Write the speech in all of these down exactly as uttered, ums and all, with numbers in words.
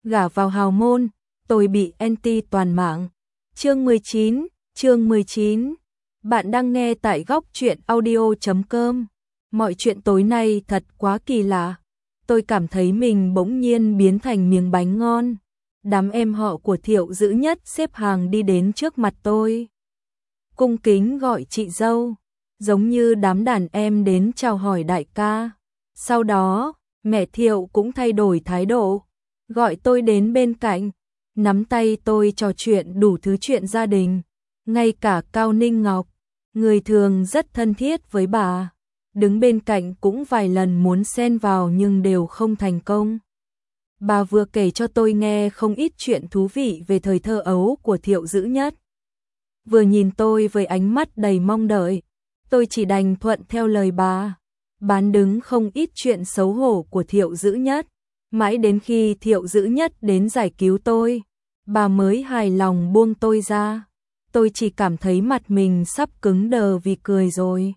gả vào hào môn, tôi bị anti toàn mạng. Chương mười chín, chương mười chín. Bạn đang nghe tại góc truyện audio chấm com. Mọi chuyện tối nay thật quá kỳ lạ. Tôi cảm thấy mình bỗng nhiên biến thành miếng bánh ngon. Đám em họ của Thiệu Dữ Nhất xếp hàng đi đến trước mặt tôi. Cung kính gọi chị dâu, giống như đám đàn em đến chào hỏi đại ca. Sau đó, mẹ Thiệu cũng thay đổi thái độ, gọi tôi đến bên cạnh, nắm tay tôi trò chuyện đủ thứ chuyện gia đình. Ngay cả Cao Ninh Ngọc, người thường rất thân thiết với bà, đứng bên cạnh cũng vài lần muốn xen vào nhưng đều không thành công. Bà vừa kể cho tôi nghe không ít chuyện thú vị về thời thơ ấu của Thiệu Dữ Nhất, vừa nhìn tôi với ánh mắt đầy mong đợi. Tôi chỉ đành thuận theo lời bà, bán đứng không ít chuyện xấu hổ của Thiệu Dữ Nhất. Mãi đến khi Thiệu Dữ Nhất đến giải cứu tôi, bà mới hài lòng buông tôi ra. Tôi chỉ cảm thấy mặt mình sắp cứng đờ vì cười rồi.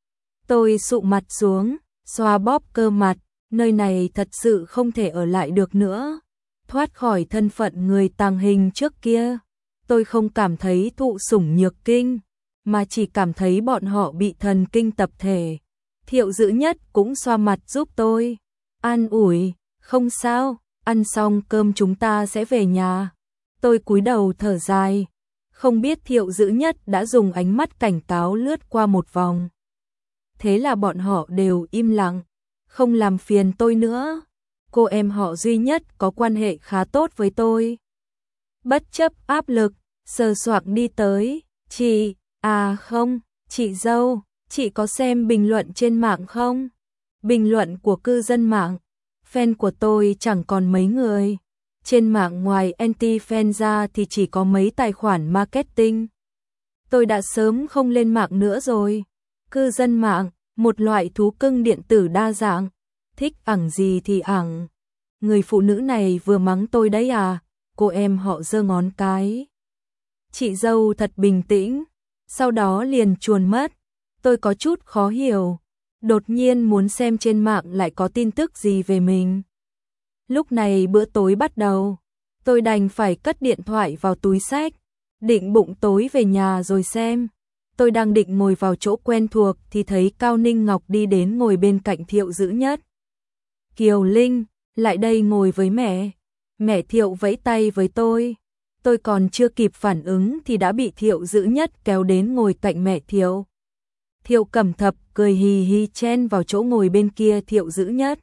Tôi sụ mặt xuống, xoa bóp cơ mặt, nơi này thật sự không thể ở lại được nữa. Thoát khỏi thân phận người tàng hình trước kia, tôi không cảm thấy thụ sủng nhược kinh, mà chỉ cảm thấy bọn họ bị thần kinh tập thể. Thiệu Dữ Nhất cũng xoa mặt giúp tôi, an ủi, không sao, ăn xong cơm chúng ta sẽ về nhà. Tôi cúi đầu thở dài, không biết Thiệu Dữ Nhất đã dùng ánh mắt cảnh cáo lướt qua một vòng. Thế là bọn họ đều im lặng, không làm phiền tôi nữa. Cô em họ duy nhất có quan hệ khá tốt với tôi. Bất chấp áp lực, sờ soạng đi tới, chị, à không, chị dâu, chị có xem bình luận trên mạng không? Bình luận của cư dân mạng, fan của tôi chẳng còn mấy người. Trên mạng ngoài anti-fan ra thì chỉ có mấy tài khoản marketing. Tôi đã sớm không lên mạng nữa rồi. Cư dân mạng, một loại thú cưng điện tử đa dạng, thích ẳng gì thì ẳng. Người phụ nữ này vừa mắng tôi đấy à? Cô em họ giơ ngón cái. Chị dâu thật bình tĩnh, sau đó liền chuồn mất. Tôi có chút khó hiểu, đột nhiên muốn xem trên mạng lại có tin tức gì về mình. Lúc này bữa tối bắt đầu, tôi đành phải cất điện thoại vào túi xách, định bụng tối về nhà rồi xem. Tôi đang định ngồi vào chỗ quen thuộc thì thấy Cao Ninh Ngọc đi đến ngồi bên cạnh Thiệu Dữ Nhất. Kiều Linh, lại đây ngồi với mẹ. Mẹ Thiệu vẫy tay với tôi. Tôi còn chưa kịp phản ứng thì đã bị Thiệu Dữ Nhất kéo đến ngồi cạnh mẹ Thiệu. Thiệu Cẩm Thập cười hì hì chen vào chỗ ngồi bên kia Thiệu Dữ Nhất.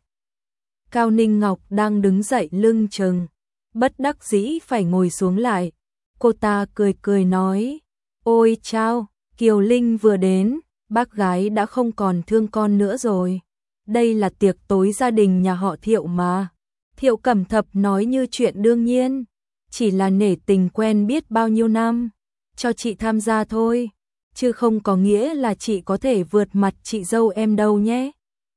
Cao Ninh Ngọc đang đứng dậy lưng chừng, bất đắc dĩ phải ngồi xuống lại. Cô ta cười cười nói, ôi chao, Kiều Linh vừa đến, bác gái đã không còn thương con nữa rồi. Đây là tiệc tối gia đình nhà họ Thiệu mà. Thiệu Cẩm Thập nói như chuyện đương nhiên, chỉ là nể tình quen biết bao nhiêu năm, cho chị tham gia thôi, chứ không có nghĩa là chị có thể vượt mặt chị dâu em đâu nhé.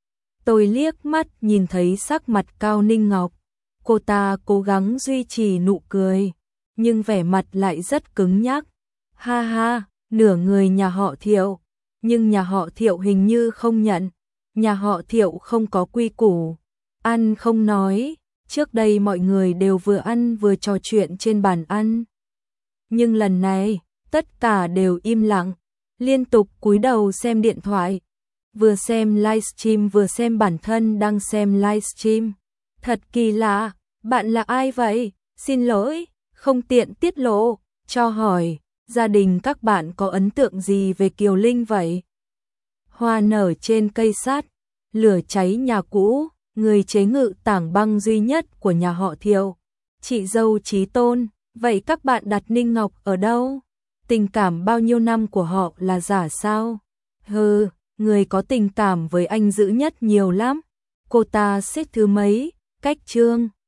Tôi liếc mắt nhìn thấy sắc mặt Cao Ninh Ngọc, cô ta cố gắng duy trì nụ cười, nhưng vẻ mặt lại rất cứng nhắc. Ha ha, nửa người nhà họ Thiệu, nhưng nhà họ Thiệu hình như không nhận, nhà họ Thiệu không có quy củ, ăn không nói, trước đây mọi người đều vừa ăn vừa trò chuyện trên bàn ăn. Nhưng lần này, tất cả đều im lặng, liên tục cúi đầu xem điện thoại. Vừa xem livestream vừa xem bản thân đang xem livestream. Thật kỳ lạ, bạn là ai vậy? Xin lỗi, không tiện tiết lộ, cho hỏi, gia đình các bạn có ấn tượng gì về Kiều Linh vậy? Hoa nở trên cây sắt, lửa cháy nhà cũ, người chế ngự tảng băng duy nhất của nhà họ Thiệu. Chị dâu chí tôn, vậy các bạn đặt Ninh Ngọc ở đâu? Tình cảm bao nhiêu năm của họ là giả sao? Hừ, người có tình cảm với anh Dữ Nhất nhiều lắm. Cô ta xếp thứ mấy, cách chương.